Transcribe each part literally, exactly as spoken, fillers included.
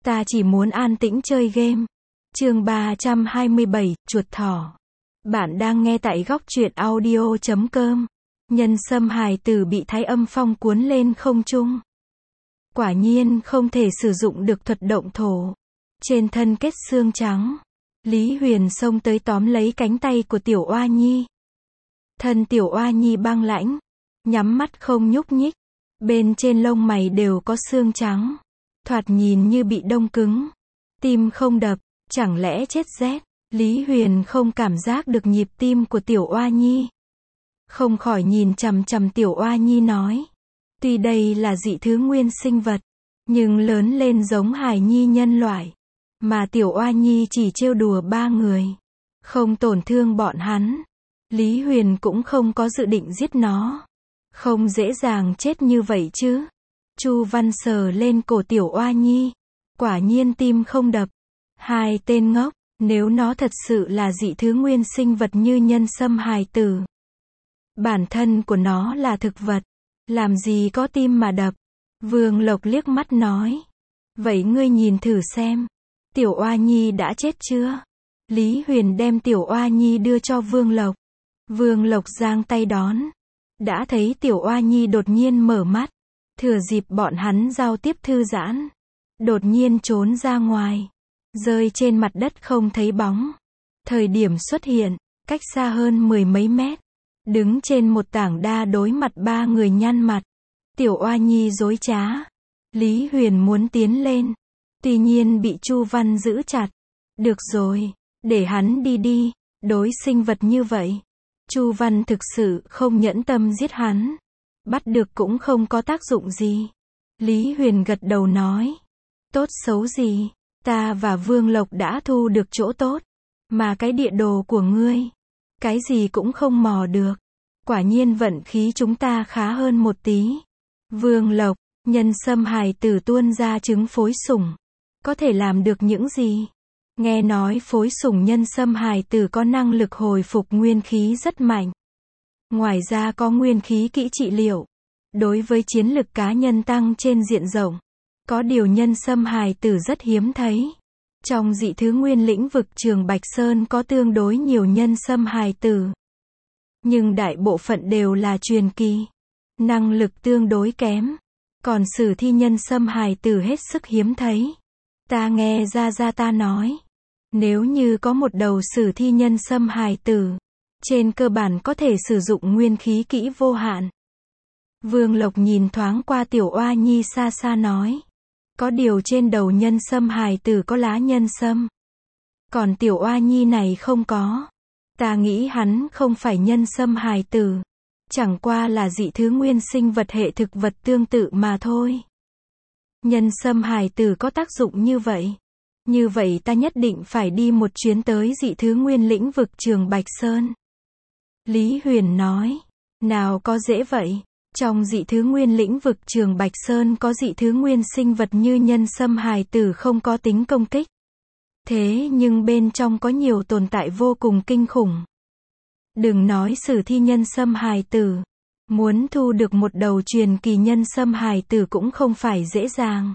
Ta chỉ muốn an tĩnh chơi game. Chương ba trăm hai mươi bảy, chuột thỏ. Bạn đang nghe tại góc truyện audio chấm com. Nhân sâm hài tử bị Thái Âm Phong cuốn lên không trung. Quả nhiên không thể sử dụng được thuật động thổ. Trên thân kết xương trắng. Lý Huyền xông tới tóm lấy cánh tay của Tiểu Oa Nhi. Thân Tiểu Oa Nhi băng lãnh, nhắm mắt không nhúc nhích. Bên trên lông mày đều có xương trắng. Thoạt nhìn như bị đông cứng. Tim không đập, chẳng lẽ chết rét. Lý Huyền không cảm giác được nhịp tim của Tiểu Oa Nhi. Không khỏi nhìn chằm chằm Tiểu Oa Nhi nói. Tuy đây là dị thứ nguyên sinh vật, nhưng lớn lên giống hài nhi nhân loại. Mà Tiểu Oa Nhi chỉ trêu đùa ba người, không tổn thương bọn hắn. Lý Huyền cũng không có dự định giết nó. Không dễ dàng chết như vậy chứ. Chu Văn sờ lên cổ Tiểu Oa Nhi. Quả nhiên tim không đập. Hai tên ngốc, nếu nó thật sự là dị thứ nguyên sinh vật như nhân sâm hài tử. Bản thân của nó là thực vật, làm gì có tim mà đập. Vương Lộc liếc mắt nói. Vậy ngươi nhìn thử xem. Tiểu Oa Nhi đã chết chưa? Lý Huyền đem Tiểu Oa Nhi đưa cho Vương Lộc. Vương Lộc giang tay đón. Đã thấy Tiểu Oa Nhi đột nhiên mở mắt. Thừa dịp bọn hắn giao tiếp thư giãn. Đột nhiên trốn ra ngoài. Rơi trên mặt đất không thấy bóng. Thời điểm xuất hiện, cách xa hơn mười mấy mét. Đứng trên một tảng đa đối mặt ba người nhăn mặt. Tiểu Oa Nhi dối trá. Lý Huyền muốn tiến lên. Tuy nhiên bị Chu Văn giữ chặt. Được rồi, để hắn đi đi. Đối sinh vật như vậy, Chu Văn thực sự không nhẫn tâm giết hắn. Bắt được cũng không có tác dụng gì. Lý Huyền gật đầu nói. Tốt xấu gì, ta và Vương Lộc đã thu được chỗ tốt. Mà cái địa đồ của ngươi, cái gì cũng không mò được. Quả nhiên vận khí chúng ta khá hơn một tí. Vương Lộc, nhân sâm hài tử tuôn ra trứng phối sủng. Có thể làm được những gì? Nghe nói phối sủng nhân sâm hài tử có năng lực hồi phục nguyên khí rất mạnh. Ngoài ra có nguyên khí kỹ trị liệu. Đối với chiến lực cá nhân tăng trên diện rộng. Có điều nhân sâm hài tử rất hiếm thấy. Trong dị thứ nguyên lĩnh vực Trường Bạch Sơn có tương đối nhiều nhân sâm hài tử. Nhưng đại bộ phận đều là truyền kỳ. Năng lực tương đối kém. Còn sử thi nhân sâm hài tử hết sức hiếm thấy. Ta nghe Gia Gia ta nói. Nếu như có một đầu sử thi nhân sâm hài tử, trên cơ bản có thể sử dụng nguyên khí kỹ vô hạn. Vương Lộc nhìn thoáng qua Tiểu Oa Nhi xa xa nói. Có điều trên đầu nhân sâm hài tử có lá nhân sâm. Còn Tiểu Oa Nhi này không có. Ta nghĩ hắn không phải nhân sâm hài tử. Chẳng qua là dị thứ nguyên sinh vật hệ thực vật tương tự mà thôi. Nhân sâm hài tử có tác dụng như vậy. Như vậy ta nhất định phải đi một chuyến tới dị thứ nguyên lĩnh vực Trường Bạch Sơn. Lý Huyền nói. Nào có dễ vậy. Trong dị thứ nguyên lĩnh vực Trường Bạch Sơn có dị thứ nguyên sinh vật như nhân sâm hài tử không có tính công kích. Thế nhưng bên trong có nhiều tồn tại vô cùng kinh khủng. Đừng nói sử thi nhân sâm hài tử. Muốn thu được một đầu truyền kỳ nhân sâm hài tử cũng không phải dễ dàng.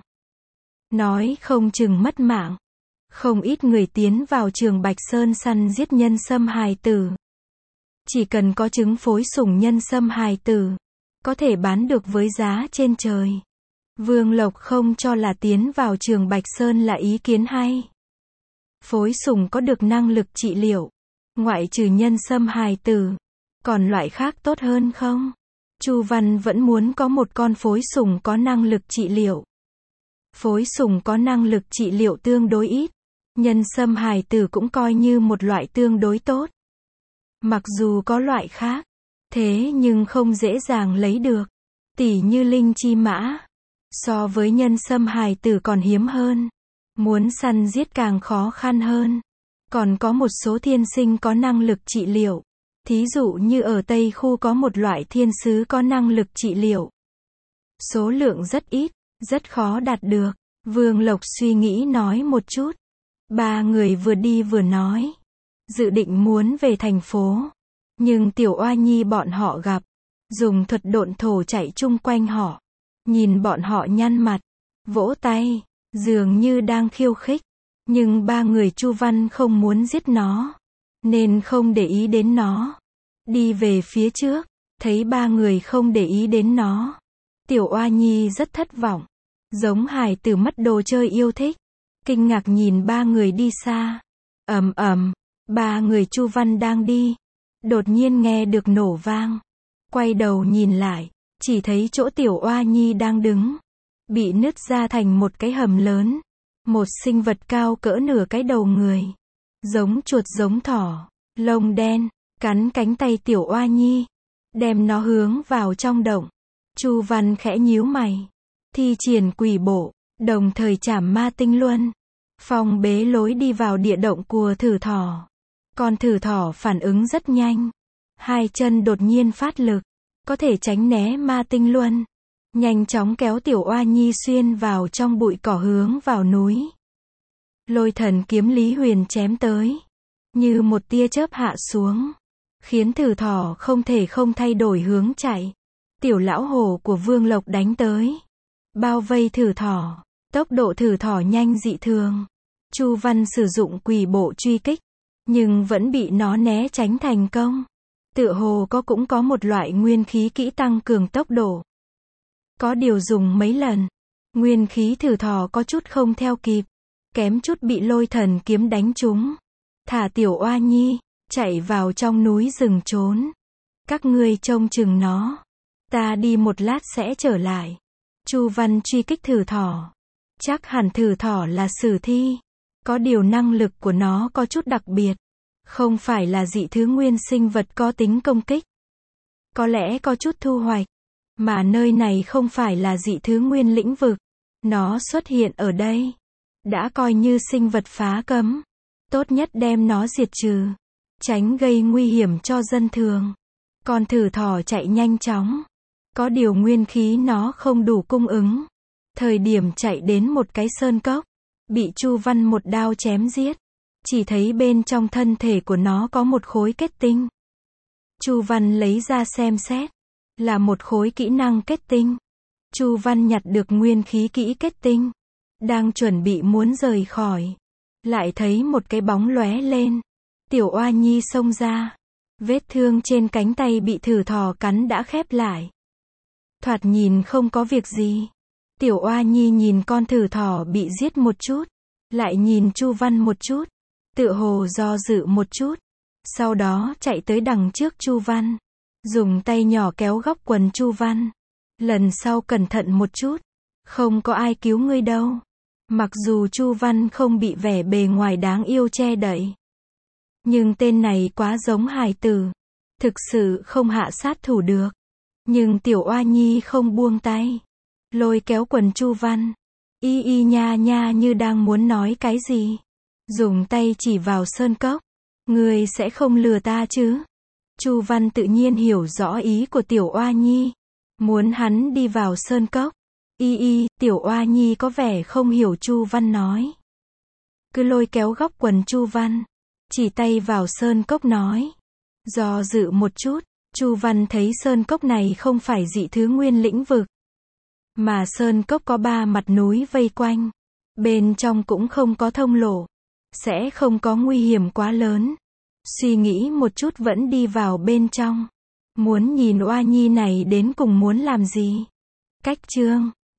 Nói không chừng mất mạng. Không ít người tiến vào Trường Bạch Sơn săn giết nhân sâm hài tử. Chỉ cần có trứng phối sủng nhân sâm hài tử, có thể bán được với giá trên trời. Vương Lộc không cho là tiến vào Trường Bạch Sơn là ý kiến hay. Phối sủng có được năng lực trị liệu. Ngoại trừ nhân sâm hài tử, còn loại khác tốt hơn không? Chu Văn vẫn muốn có một con phối sủng có năng lực trị liệu. Phối sủng có năng lực trị liệu tương đối ít. Nhân sâm hài tử cũng coi như một loại tương đối tốt. Mặc dù có loại khác, thế nhưng không dễ dàng lấy được. Tỉ như linh chi mã. So với nhân sâm hài tử còn hiếm hơn. Muốn săn giết càng khó khăn hơn. Còn có một số thiên sinh có năng lực trị liệu. Thí dụ như ở Tây Khu có một loại thiên sứ có năng lực trị liệu. Số lượng rất ít, rất khó đạt được. Vương Lộc suy nghĩ nói một chút. Ba người vừa đi vừa nói. Dự định muốn về thành phố. Nhưng Tiểu Oa Nhi bọn họ gặp. Dùng thuật độn thổ chạy chung quanh họ. Nhìn bọn họ nhăn mặt. Vỗ tay. dường như đang khiêu khích. Nhưng ba người Chu Văn không muốn giết nó, nên không để ý đến nó. Đi về phía trước, thấy ba người không để ý đến nó. Tiểu Oa Nhi rất thất vọng, giống hài tử mất đồ chơi yêu thích. Kinh ngạc nhìn ba người đi xa. Ầm ầm, ba người Chu Văn đang đi. Đột nhiên nghe được nổ vang. Quay đầu nhìn lại, chỉ thấy chỗ Tiểu Oa Nhi đang đứng, bị nứt ra thành một cái hầm lớn. Một sinh vật cao cỡ nửa cái đầu người. Giống chuột giống thỏ, lông đen, cắn cánh tay Tiểu Oa Nhi, đem nó hướng vào trong động. Chu Văn khẽ nhíu mày, thi triển quỷ bộ, đồng thời chảm ma tinh luân. Phong bế lối đi vào địa động của thử thỏ. Con thử thỏ phản ứng rất nhanh. Hai chân đột nhiên phát lực, có thể tránh né ma tinh luân. Nhanh chóng kéo Tiểu Oa Nhi xuyên vào trong bụi cỏ hướng vào núi. Lôi thần kiếm Lý Huyền chém tới, như một tia chớp hạ xuống, khiến thử thỏ không thể không thay đổi hướng chạy. Tiểu lão hổ của Vương Lộc đánh tới, bao vây thử thỏ. Tốc độ thử thỏ nhanh dị thường. Chu Văn sử dụng quỷ bộ truy kích, nhưng vẫn bị nó né tránh thành công. Tựa hồ có cũng có một loại nguyên khí kỹ tăng cường tốc độ. Có điều dùng mấy lần, nguyên khí thử thỏ có chút không theo kịp, kém chút bị lôi thần kiếm đánh trúng. Thả Tiểu Oa Nhi, chạy vào trong núi rừng trốn. Các ngươi trông chừng nó, ta đi một lát sẽ trở lại. Chu Văn truy kích thử thỏ. Chắc hẳn thử thỏ là sử thi, có điều năng lực của nó có chút đặc biệt, không phải là dị thứ nguyên sinh vật có tính công kích. Có lẽ có chút thu hoạch, mà nơi này không phải là dị thứ nguyên lĩnh vực. Nó xuất hiện ở đây, đã coi như sinh vật phá cấm. Tốt nhất đem nó diệt trừ, tránh gây nguy hiểm cho dân thường. Con thử thỏ chạy nhanh chóng, có điều nguyên khí nó không đủ cung ứng. Thời điểm chạy đến một cái sơn cốc, bị Chu Văn một đao chém giết. Chỉ thấy bên trong thân thể của nó có một khối kết tinh. Chu Văn lấy ra xem xét, là một khối kỹ năng kết tinh. Chu Văn nhặt được nguyên khí kỹ kết tinh, đang chuẩn bị muốn rời khỏi, lại thấy một cái bóng lóe lên. Tiểu Oa Nhi xông ra, vết thương trên cánh tay bị thử thỏ cắn đã khép lại. Thoạt nhìn không có việc gì. Tiểu Oa Nhi nhìn con thử thỏ bị giết một chút, lại nhìn Chu Văn một chút, tựa hồ do dự một chút, sau đó chạy tới đằng trước Chu Văn, dùng tay nhỏ kéo góc quần Chu Văn. Lần sau cẩn thận một chút, không có ai cứu ngươi đâu. Mặc dù Chu Văn không bị vẻ bề ngoài đáng yêu che đậy, nhưng tên này quá giống hài tử, thực sự không hạ sát thủ được. Nhưng Tiểu Oa Nhi không buông tay, lôi kéo quần Chu Văn, y y nha nha như đang muốn nói cái gì, dùng tay chỉ vào sơn cốc. Ngươi sẽ không lừa ta chứ? Chu Văn tự nhiên hiểu rõ ý của Tiểu Oa Nhi, muốn hắn đi vào sơn cốc. Y y, Tiểu Oa Nhi có vẻ không hiểu Chu Văn nói, cứ lôi kéo góc quần Chu Văn, chỉ tay vào sơn cốc nói. Do dự một chút, Chu Văn thấy sơn cốc này không phải dị thứ nguyên lĩnh vực, mà sơn cốc có ba mặt núi vây quanh, bên trong cũng không có thông lộ, sẽ không có nguy hiểm quá lớn. Suy nghĩ một chút vẫn đi vào bên trong, muốn nhìn Oa Nhi này đến cùng muốn làm gì. Cách chương